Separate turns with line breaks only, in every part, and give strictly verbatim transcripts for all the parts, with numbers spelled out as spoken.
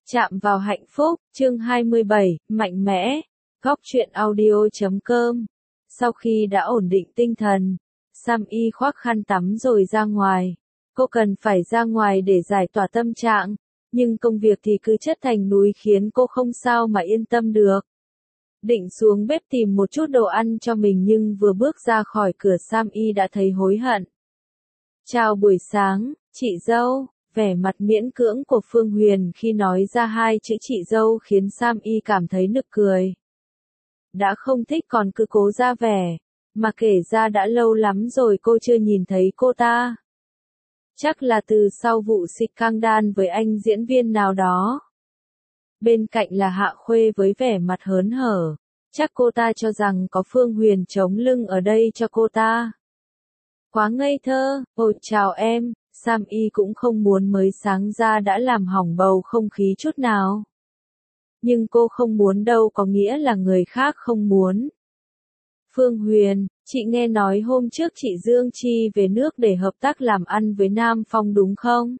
Chạm vào hạnh phúc, chương hai mươi bảy, mạnh mẽ, góc truyện audio chấm com. Sau khi đã ổn định tinh thần, Sam Y khoác khăn tắm rồi ra ngoài. Cô cần phải ra ngoài để giải tỏa tâm trạng, nhưng công việc thì cứ chất thành núi khiến cô không sao mà yên tâm được. Định xuống bếp tìm một chút đồ ăn cho mình nhưng vừa bước ra khỏi cửa Sam Y đã thấy hối hận. Chào buổi sáng, chị dâu. Vẻ mặt miễn cưỡng của Phương Huyền khi nói ra hai chữ chị dâu khiến Sam Y cảm thấy nực cười. Đã không thích còn cứ cố ra vẻ, mà kể ra đã lâu lắm rồi cô chưa nhìn thấy cô ta. Chắc là từ sau vụ xịt căng đan với anh diễn viên nào đó. Bên cạnh là Hạ Khuê với vẻ mặt hớn hở, chắc cô ta cho rằng có Phương Huyền chống lưng ở đây cho cô ta. Quá ngây thơ, ôi chào em. Sam Y cũng không muốn mới sáng ra đã làm hỏng bầu không khí chút nào. Nhưng cô không muốn đâu có nghĩa là người khác không muốn. Phương Huyền, chị nghe nói hôm trước chị Dương Chi về nước để hợp tác làm ăn với Nam Phong đúng không?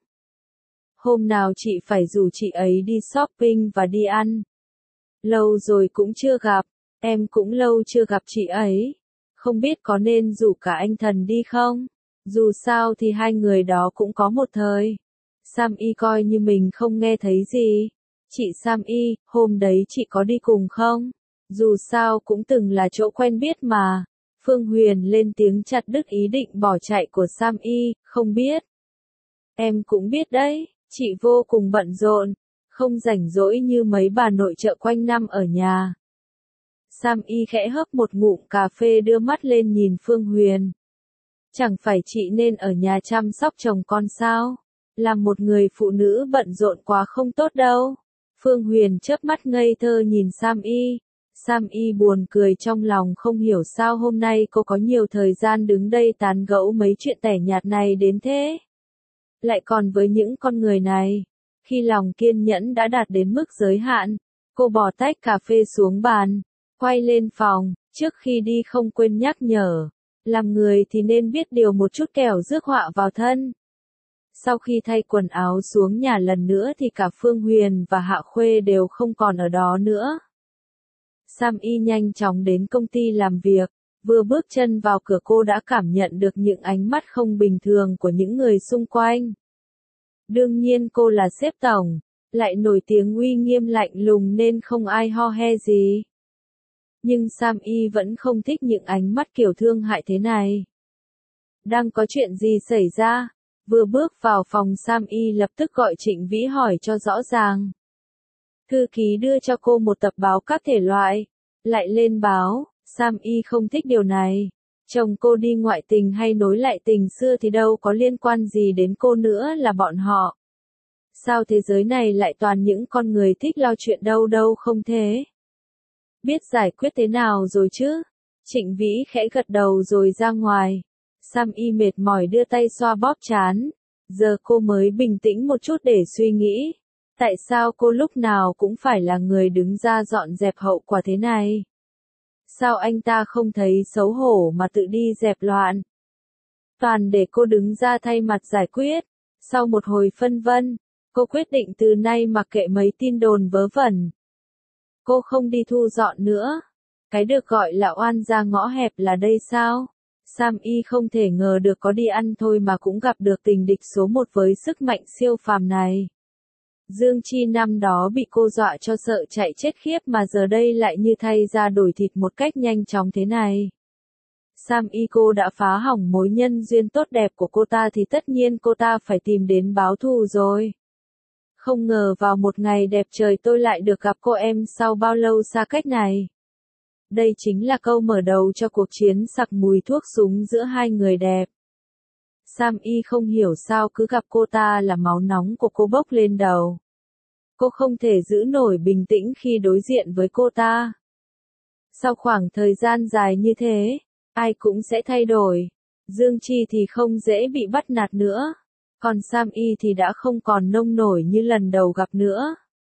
Hôm nào chị phải rủ chị ấy đi shopping và đi ăn. Lâu rồi cũng chưa gặp, em cũng lâu chưa gặp chị ấy. Không biết có nên rủ cả anh Thần đi không? Dù sao thì hai người đó cũng có một thời. Sam Y coi như mình không nghe thấy gì. Chị Sam Y, hôm đấy chị có đi cùng không? Dù sao cũng từng là chỗ quen biết mà. Phương Huyền lên tiếng chặt đứt ý định bỏ chạy của Sam Y, không biết. Em cũng biết đấy, chị vô cùng bận rộn, không rảnh rỗi như mấy bà nội trợ quanh năm ở nhà. Sam Y khẽ hớp một ngụm cà phê đưa mắt lên nhìn Phương Huyền. Chẳng phải chị nên ở nhà chăm sóc chồng con sao? Làm một người phụ nữ bận rộn quá không tốt đâu. Phương Huyền chớp mắt ngây thơ nhìn Sam Y. Sam Y buồn cười trong lòng không hiểu sao hôm nay cô có nhiều thời gian đứng đây tán gẫu mấy chuyện tẻ nhạt này đến thế. Lại còn với những con người này. Khi lòng kiên nhẫn đã đạt đến mức giới hạn, cô bỏ tách cà phê xuống bàn, quay lên phòng, trước khi đi không quên nhắc nhở. Làm người thì nên biết điều một chút kẻo rước họa vào thân. Sau khi thay quần áo xuống nhà lần nữa thì cả Phương Huyền và Hạ Khuê đều không còn ở đó nữa. Sam Y nhanh chóng đến công ty làm việc, vừa bước chân vào cửa cô đã cảm nhận được những ánh mắt không bình thường của những người xung quanh. Đương nhiên cô là sếp tổng, lại nổi tiếng uy nghiêm lạnh lùng nên không ai ho he gì. Nhưng Sam Y vẫn không thích những ánh mắt kiểu thương hại thế này. Đang có chuyện gì xảy ra? Vừa bước vào phòng Sam Y lập tức gọi Trịnh Vĩ hỏi cho rõ ràng. Thư ký đưa cho cô một tập báo các thể loại. Lại lên báo, Sam Y không thích điều này. Chồng cô đi ngoại tình hay nối lại tình xưa thì đâu có liên quan gì đến cô nữa là bọn họ. Sao thế giới này lại toàn những con người thích lo chuyện đâu đâu không thế? Biết giải quyết thế nào rồi chứ? Trịnh Vĩ khẽ gật đầu rồi ra ngoài. Sam Y mệt mỏi đưa tay xoa bóp trán. Giờ cô mới bình tĩnh một chút để suy nghĩ. Tại sao cô lúc nào cũng phải là người đứng ra dọn dẹp hậu quả thế này? Sao anh ta không thấy xấu hổ mà tự đi dẹp loạn? Toàn để cô đứng ra thay mặt giải quyết. Sau một hồi phân vân, cô quyết định từ nay mặc kệ mấy tin đồn vớ vẩn. Cô không đi thu dọn nữa. Cái được gọi là oan ra ngõ hẹp là đây sao? Sam Y không thể ngờ được có đi ăn thôi mà cũng gặp được tình địch số một với sức mạnh siêu phàm này. Dương Chi năm đó bị cô dọa cho sợ chạy chết khiếp mà giờ đây lại như thay ra đổi thịt một cách nhanh chóng thế này. Sam Y cô đã phá hỏng mối nhân duyên tốt đẹp của cô ta thì tất nhiên cô ta phải tìm đến báo thù rồi. Không ngờ vào một ngày đẹp trời tôi lại được gặp cô em sau bao lâu xa cách này. Đây chính là câu mở đầu cho cuộc chiến sặc mùi thuốc súng giữa hai người đẹp. Sam Y không hiểu sao cứ gặp cô ta là máu nóng của cô bốc lên đầu. Cô không thể giữ nổi bình tĩnh khi đối diện với cô ta. Sau khoảng thời gian dài như thế, ai cũng sẽ thay đổi. Dương Chi thì không dễ bị bắt nạt nữa. Còn Sam Y thì đã không còn nông nổi như lần đầu gặp nữa.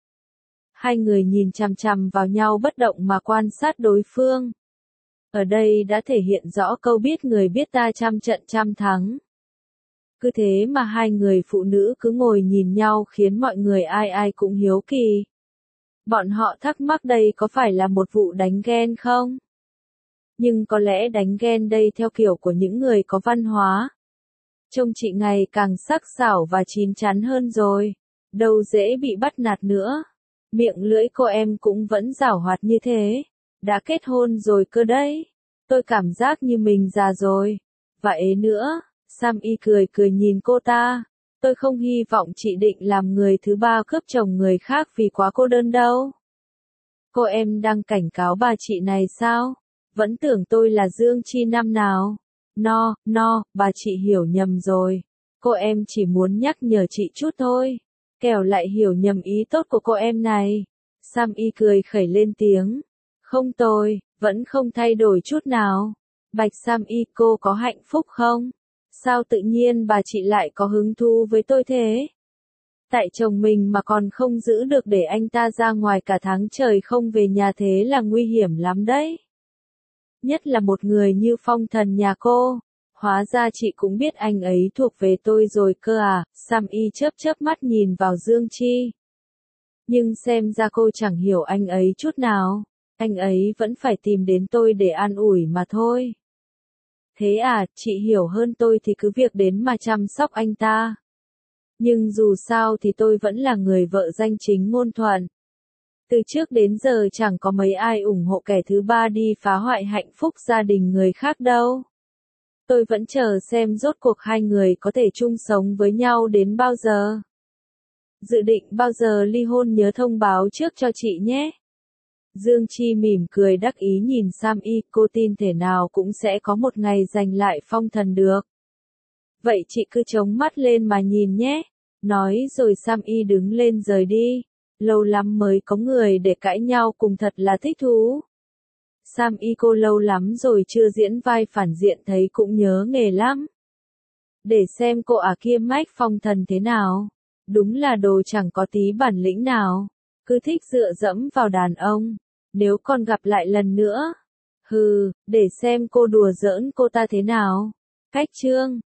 Hai người nhìn chằm chằm vào nhau bất động mà quan sát đối phương. Ở đây đã thể hiện rõ câu biết người biết ta trăm trận trăm thắng. Cứ thế mà hai người phụ nữ cứ ngồi nhìn nhau khiến mọi người ai ai cũng hiếu kỳ. Bọn họ thắc mắc đây có phải là một vụ đánh ghen không? Nhưng có lẽ đánh ghen đây theo kiểu của những người có văn hóa. Trông chị ngày càng sắc sảo và chín chắn hơn rồi, đâu dễ bị bắt nạt nữa. Miệng lưỡi cô em cũng vẫn giảo hoạt như thế. Đã kết hôn rồi cơ đấy. Tôi cảm giác như mình già rồi. Vậy nữa, Sam Y cười cười nhìn cô ta. Tôi không hy vọng chị định làm người thứ ba cướp chồng người khác vì quá cô đơn đâu. Cô em đang cảnh cáo bà chị này sao? Vẫn tưởng tôi là Dương Chi năm nào. No, no, bà chị hiểu nhầm rồi. Cô em chỉ muốn nhắc nhở chị chút thôi. Kẻo lại hiểu nhầm ý tốt của cô em này. Sam Y cười khẩy lên tiếng. Không tôi, vẫn không thay đổi chút nào. Bạch Sam Y, cô có hạnh phúc không? Sao tự nhiên bà chị lại có hứng thú với tôi thế? Tại chồng mình mà còn không giữ được để anh ta ra ngoài cả tháng trời không về nhà thế là nguy hiểm lắm đấy. Nhất là một người như phong thần nhà cô. Hóa ra chị cũng biết anh ấy thuộc về tôi rồi cơ à, Sam Y chớp chớp mắt nhìn vào Dương Chi. Nhưng xem ra cô chẳng hiểu anh ấy chút nào. Anh ấy vẫn phải tìm đến tôi để an ủi mà thôi. Thế à, chị hiểu hơn tôi thì cứ việc đến mà chăm sóc anh ta. Nhưng dù sao thì tôi vẫn là người vợ danh chính ngôn thuận. Từ trước đến giờ chẳng có mấy ai ủng hộ kẻ thứ ba đi phá hoại hạnh phúc gia đình người khác đâu. Tôi vẫn chờ xem rốt cuộc hai người có thể chung sống với nhau đến bao giờ. Dự định bao giờ ly hôn nhớ thông báo trước cho chị nhé. Dương Chi mỉm cười đắc ý nhìn Sam Y, cô tin thể nào cũng sẽ có một ngày giành lại phong thần được. Vậy chị cứ chống mắt lên mà nhìn nhé. Nói rồi Sam Y đứng lên rời đi. Lâu lắm mới có người để cãi nhau cùng thật là thích thú. Sam Y cô lâu lắm rồi chưa diễn vai phản diện thấy cũng nhớ nghề lắm. Để xem cô ả kia mách phong thần thế nào. Đúng là đồ chẳng có tí bản lĩnh nào. Cứ thích dựa dẫm vào đàn ông. Nếu còn gặp lại lần nữa. Hừ, để xem cô đùa giỡn cô ta thế nào. Cách chương